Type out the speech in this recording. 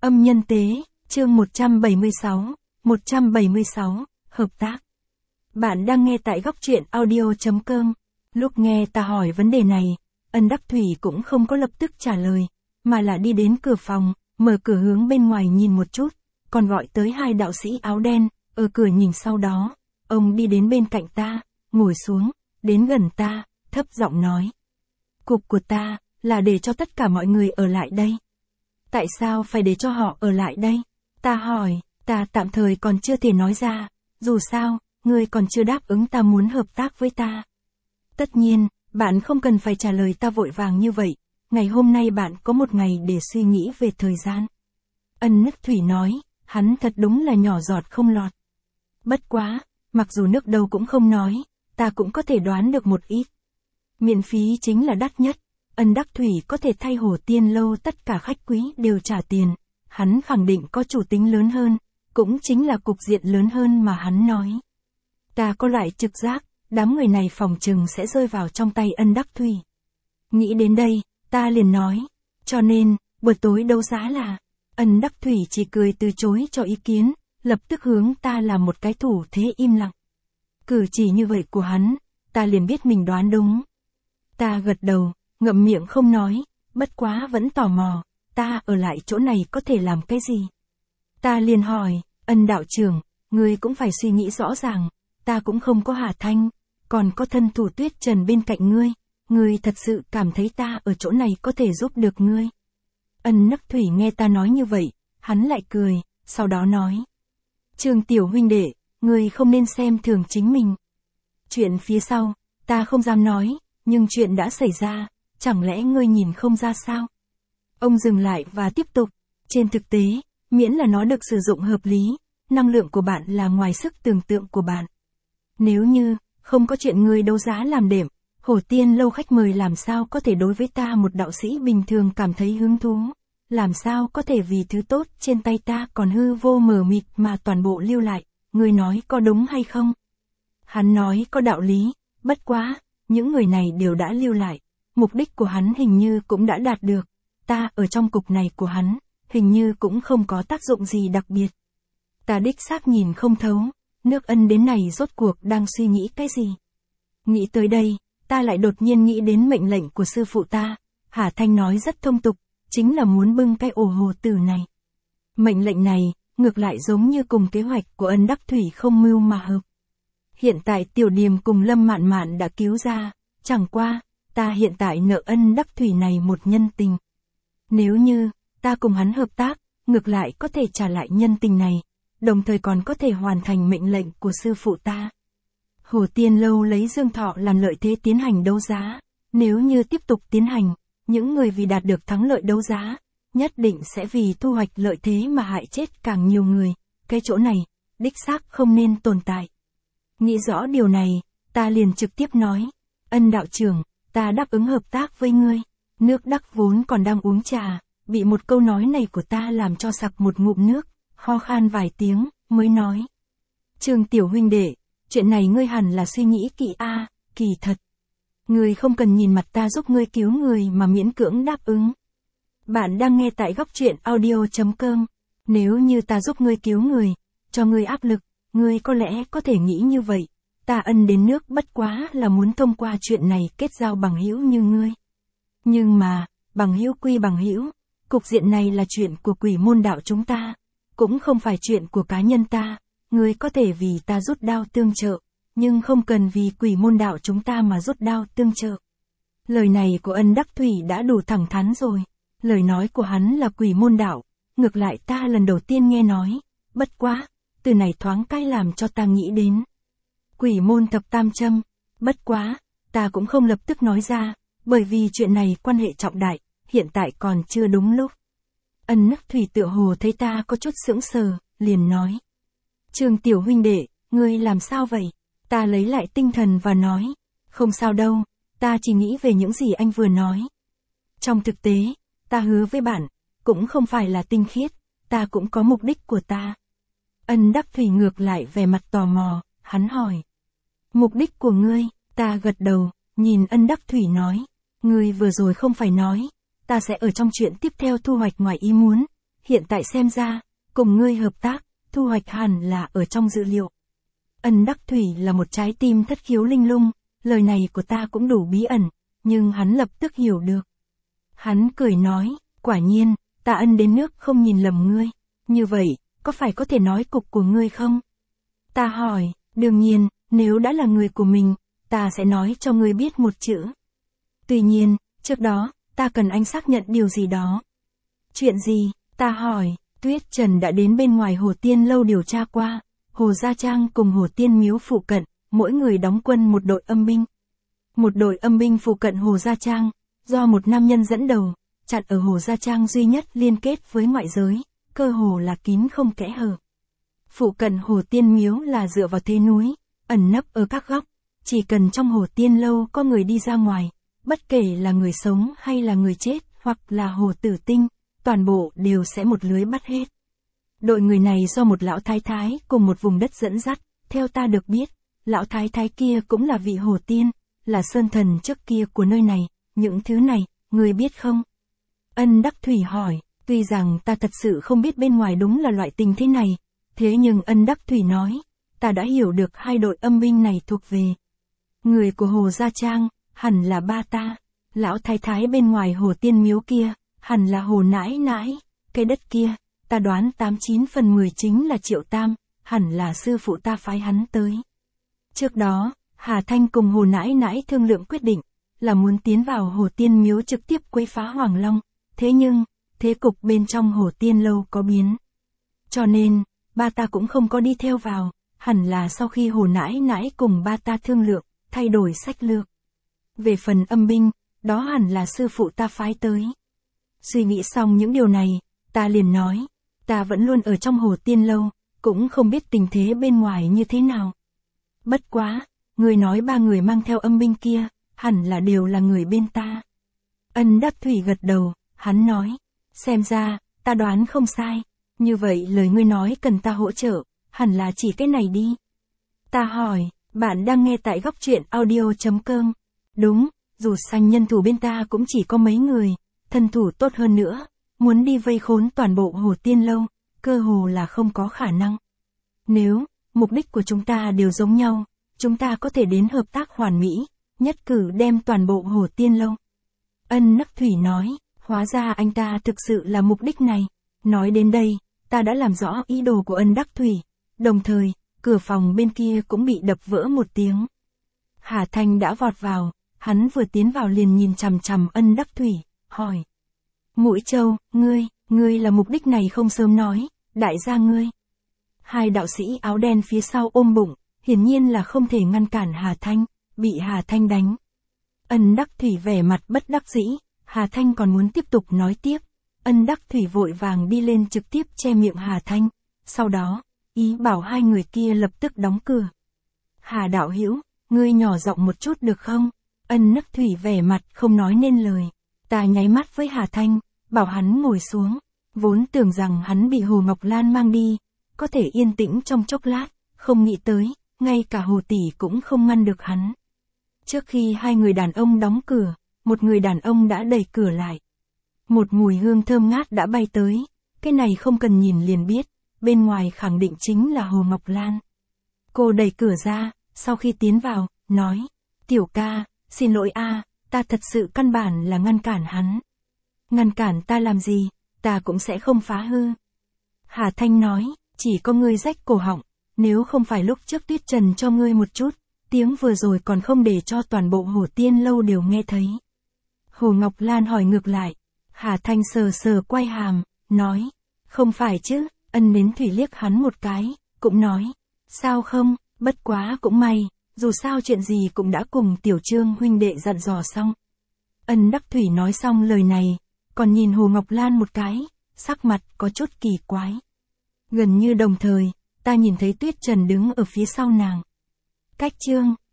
Âm nhân tế, chương 176, hợp tác. Bạn đang nghe tại góc truyện audio.com. Lúc nghe ta hỏi vấn đề này, Ân Đắc Thủy cũng không có lập tức trả lời, mà là đi đến cửa phòng, mở cửa hướng bên ngoài nhìn một chút, còn gọi tới hai đạo sĩ áo đen, ở cửa nhìn sau đó. Ông đi đến bên cạnh ta, ngồi xuống, đến gần ta, thấp giọng nói. Cục của ta, là để cho tất cả mọi người ở lại đây. Tại sao phải để cho họ ở lại đây? Ta hỏi, ta tạm thời còn chưa thể nói ra, dù sao, ngươi còn chưa đáp ứng ta muốn hợp tác với ta. Tất nhiên, bạn không cần phải trả lời ta vội vàng như vậy, ngày hôm nay bạn có một ngày để suy nghĩ về thời gian. Ân Đắc Thủy nói, hắn thật đúng là nhỏ giọt không lọt. Bất quá, mặc dù nước đâu cũng không nói, ta cũng có thể đoán được một ít. Miễn phí chính là đắt nhất. Ân Đắc Thủy có thể thay Hồ Tiên Lâu tất cả khách quý đều trả tiền, hắn khẳng định có chủ tính lớn hơn, cũng chính là cục diện lớn hơn mà hắn nói. Ta có loại trực giác, đám người này phòng chừng sẽ rơi vào trong tay Ân Đắc Thủy. Nghĩ đến đây, ta liền nói, cho nên, buổi tối đấu giá là, Ân Đắc Thủy chỉ cười từ chối cho ý kiến, lập tức hướng ta làm một cái thủ thế im lặng. Cử chỉ như vậy của hắn, ta liền biết mình đoán đúng. Ta gật đầu. Ngậm miệng không nói, bất quá vẫn tò mò, ta ở lại chỗ này có thể làm cái gì? Ta liền hỏi, Ân đạo trưởng, ngươi cũng phải suy nghĩ rõ ràng, ta cũng không có Hà Thanh, còn có thân thủ Tuyết Trần bên cạnh ngươi thật sự cảm thấy ta ở chỗ này có thể giúp được ngươi. Ân Đắc Thủy nghe ta nói như vậy, hắn lại cười, sau đó nói. Trương tiểu huynh đệ, ngươi không nên xem thường chính mình. Chuyện phía sau, ta không dám nói, nhưng chuyện đã xảy ra. Chẳng lẽ ngươi nhìn không ra sao? Ông dừng lại và tiếp tục. Trên thực tế, miễn là nó được sử dụng hợp lý, năng lượng của bạn là ngoài sức tưởng tượng của bạn. Nếu như, không có chuyện ngươi đấu giá làm đệm, Hồ Tiên Lâu khách mời làm sao có thể đối với ta một đạo sĩ bình thường cảm thấy hứng thú? Làm sao có thể vì thứ tốt trên tay ta còn hư vô mờ mịt mà toàn bộ lưu lại? Ngươi nói có đúng hay không? Hắn nói có đạo lý, bất quá, những người này đều đã lưu lại. Mục đích của hắn hình như cũng đã đạt được, ta ở trong cục này của hắn, hình như cũng không có tác dụng gì đặc biệt. Ta đích xác nhìn không thấu, nước Ân đến này rốt cuộc đang suy nghĩ cái gì. Nghĩ tới đây, ta lại đột nhiên nghĩ đến mệnh lệnh của sư phụ ta, Hà Thanh nói rất thông tục, chính là muốn bưng cái ổ hồ tử này. Mệnh lệnh này, ngược lại giống như cùng kế hoạch của Ân Đắc Thủy không mưu mà hợp. Hiện tại Tiểu Điềm cùng Lâm Mạn Mạn đã cứu ra, chẳng qua, ta hiện tại nợ Ân Đắc Thủy này một nhân tình. Nếu như, ta cùng hắn hợp tác, ngược lại có thể trả lại nhân tình này, đồng thời còn có thể hoàn thành mệnh lệnh của sư phụ ta. Hồ Tiên Lâu lấy Dương Thọ làm lợi thế tiến hành đấu giá, nếu như tiếp tục tiến hành, những người vì đạt được thắng lợi đấu giá, nhất định sẽ vì thu hoạch lợi thế mà hại chết càng nhiều người, cái chỗ này, đích xác không nên tồn tại. Nghĩ rõ điều này, ta liền trực tiếp nói, Ân đạo trưởng, ta đáp ứng hợp tác với ngươi. Nước Đắc vốn còn đang uống trà, bị một câu nói này của ta làm cho sặc một ngụm nước, ho khan vài tiếng, mới nói. Trương tiểu huynh đệ, chuyện này ngươi hẳn là suy nghĩ kỹ kỳ thật. Ngươi không cần nhìn mặt ta giúp ngươi cứu người mà miễn cưỡng đáp ứng. Bạn đang nghe tại góc truyện audio.com. Nếu như ta giúp ngươi cứu người, cho ngươi áp lực, ngươi có lẽ có thể nghĩ như vậy. Ta Ân đến nước bất quá là muốn thông qua chuyện này kết giao bằng hữu như ngươi. Nhưng mà, bằng hữu quy bằng hữu, cục diện này là chuyện của Quỷ Môn đạo chúng ta, cũng không phải chuyện của cá nhân ta, ngươi có thể vì ta rút đao tương trợ, nhưng không cần vì Quỷ Môn đạo chúng ta mà rút đao tương trợ. Lời này của Ân Đắc Thủy đã đủ thẳng thắn rồi, lời nói của hắn là Quỷ Môn đạo, ngược lại ta lần đầu tiên nghe nói, bất quá, từ này thoáng cái làm cho ta nghĩ đến. Quỷ môn thập tam châm, bất quá, ta cũng không lập tức nói ra, bởi vì chuyện này quan hệ trọng đại, hiện tại còn chưa đúng lúc. Ân Đắc Thủy tựa hồ thấy ta có chút sững sờ, liền nói. Trương tiểu huynh đệ, ngươi làm sao vậy? Ta lấy lại tinh thần và nói, không sao đâu, ta chỉ nghĩ về những gì anh vừa nói. Trong thực tế, ta hứa với bạn, cũng không phải là tinh khiết, ta cũng có mục đích của ta. Ân Đắc Thủy ngược lại vẻ mặt tò mò, hắn hỏi. Mục đích của ngươi, ta gật đầu, nhìn Ân Đắc Thủy nói. Ngươi vừa rồi không phải nói, ta sẽ ở trong chuyện tiếp theo thu hoạch ngoài ý muốn, hiện tại xem ra, cùng ngươi hợp tác, thu hoạch hẳn là ở trong dự liệu. Ân Đắc Thủy là một trái tim thất khiếu linh lung, lời này của ta cũng đủ bí ẩn, nhưng hắn lập tức hiểu được. Hắn cười nói, quả nhiên, ta ân đến nước không nhìn lầm ngươi, như vậy, có phải có thể nói cục của ngươi không? Ta hỏi, đương nhiên, nếu đã là người của mình, ta sẽ nói cho ngươi biết một chữ. Tuy nhiên, trước đó, ta cần anh xác nhận điều gì đó. Chuyện gì? Ta hỏi, Tuyết Trần đã đến bên ngoài Hồ Tiên Lâu điều tra qua, Hồ Gia Trang cùng Hồ Tiên Miếu phụ cận, mỗi người đóng quân một đội âm binh. Một đội âm binh phụ cận Hồ Gia Trang, do một nam nhân dẫn đầu, chặn ở Hồ Gia Trang duy nhất liên kết với ngoại giới, cơ hồ là kín không kẽ hở. Phụ cận Hồ Tiên Miếu là dựa vào thế núi, ẩn nấp ở các góc, chỉ cần trong Hồ Tiên Lâu có người đi ra ngoài, bất kể là người sống hay là người chết, hoặc là Hồ Tử Tinh, toàn bộ đều sẽ một lưới bắt hết. Đội người này do một lão thái thái cùng một vùng đất dẫn dắt, theo ta được biết, lão thái thái kia cũng là vị Hồ Tiên, là sơn thần trước kia của nơi này, những thứ này, người biết không? Ân Đắc Thủy hỏi, tuy rằng ta thật sự không biết bên ngoài đúng là loại tình thế này, thế nhưng Ân Đắc Thủy nói, ta đã hiểu được hai đội âm binh này thuộc về. Người của Hồ Gia Trang, hẳn là ba ta, lão thái thái bên ngoài Hồ Tiên Miếu kia, hẳn là Hồ Nãi Nãi, cái đất kia, ta đoán 89 phần 10 chính là Triệu Tam, hẳn là sư phụ ta phái hắn tới. Trước đó, Hà Thanh cùng Hồ Nãi Nãi thương lượng quyết định, là muốn tiến vào Hồ Tiên Miếu trực tiếp quấy phá Hoàng Long, thế nhưng, thế cục bên trong Hồ Tiên Lâu có biến. Cho nên, ba ta cũng không có đi theo vào, hẳn là sau khi Hồ Nãi Nãi cùng ba ta thương lượng, thay đổi sách lược. Về phần âm binh, đó hẳn là sư phụ ta phái tới. Suy nghĩ xong những điều này, ta liền nói, ta vẫn luôn ở trong Hồ Tiên Lâu, cũng không biết tình thế bên ngoài như thế nào. Bất quá, người nói ba người mang theo âm binh kia, hẳn là đều là người bên ta. Ân Đắc Thủy gật đầu, hắn nói, xem ra, ta đoán không sai, như vậy lời ngươi nói cần ta hỗ trợ, hẳn là chỉ cái này đi. Ta hỏi, bạn đang nghe tại góc truyện audio.com. Đúng, dù sanh nhân thủ bên ta cũng chỉ có mấy người, thân thủ tốt hơn nữa, muốn đi vây khốn toàn bộ Hồ Tiên Lâu, cơ hồ là không có khả năng. Nếu, mục đích của chúng ta đều giống nhau, chúng ta có thể đến hợp tác hoàn mỹ, nhất cử đem toàn bộ Hồ Tiên Lâu. Ân Đắc Thủy nói, hóa ra anh ta thực sự là mục đích này. Nói đến đây, ta đã làm rõ ý đồ của Ân Đắc Thủy, đồng thời, cửa phòng bên kia cũng bị đập vỡ một tiếng. Hà Thanh đã vọt vào, hắn vừa tiến vào liền nhìn chằm chằm Ân Đắc Thủy, hỏi. Mũi Châu, ngươi là mục đích này không sớm nói, đại gia ngươi. Hai đạo sĩ áo đen phía sau ôm bụng, hiển nhiên là không thể ngăn cản Hà Thanh, bị Hà Thanh đánh. Ân Đắc Thủy vẻ mặt bất đắc dĩ, Hà Thanh còn muốn tiếp tục nói tiếp. Ân Đắc Thủy vội vàng đi lên trực tiếp che miệng Hà Thanh, sau đó, ý bảo hai người kia lập tức đóng cửa. Hà đạo hữu, ngươi nhỏ giọng một chút được không? Ân Đắc Thủy vẻ mặt không nói nên lời. Ta nháy mắt với Hà Thanh, bảo hắn ngồi xuống, vốn tưởng rằng hắn bị Hồ Ngọc Lan mang đi, có thể yên tĩnh trong chốc lát, không nghĩ tới, ngay cả Hồ tỷ cũng không ngăn được hắn. Trước khi hai người đàn ông đóng cửa, một người đàn ông đã đẩy cửa lại. Một mùi hương thơm ngát đã bay tới, cái này không cần nhìn liền biết, bên ngoài khẳng định chính là Hồ Ngọc Lan. Cô đẩy cửa ra, sau khi tiến vào, nói, tiểu ca, xin lỗi a, ta thật sự căn bản là ngăn cản hắn. Ngăn cản ta làm gì, ta cũng sẽ không phá hư. Hà Thanh nói, chỉ có ngươi rách cổ họng, nếu không phải lúc trước Tuyết Trần cho ngươi một chút, tiếng vừa rồi còn không để cho toàn bộ Hồ Tiên Lâu đều nghe thấy. Hồ Ngọc Lan hỏi ngược lại, Hà Thanh sờ sờ quay hàm, nói, không phải chứ, Ân Nến Thủy liếc hắn một cái, cũng nói, sao không, bất quá cũng may, dù sao chuyện gì cũng đã cùng Tiểu Trương huynh đệ dặn dò xong. Ân Đắc Thủy nói xong lời này, còn nhìn Hồ Ngọc Lan một cái, sắc mặt có chút kỳ quái. Gần như đồng thời, ta nhìn thấy Tuyết Trần đứng ở phía sau nàng. Cách Trương,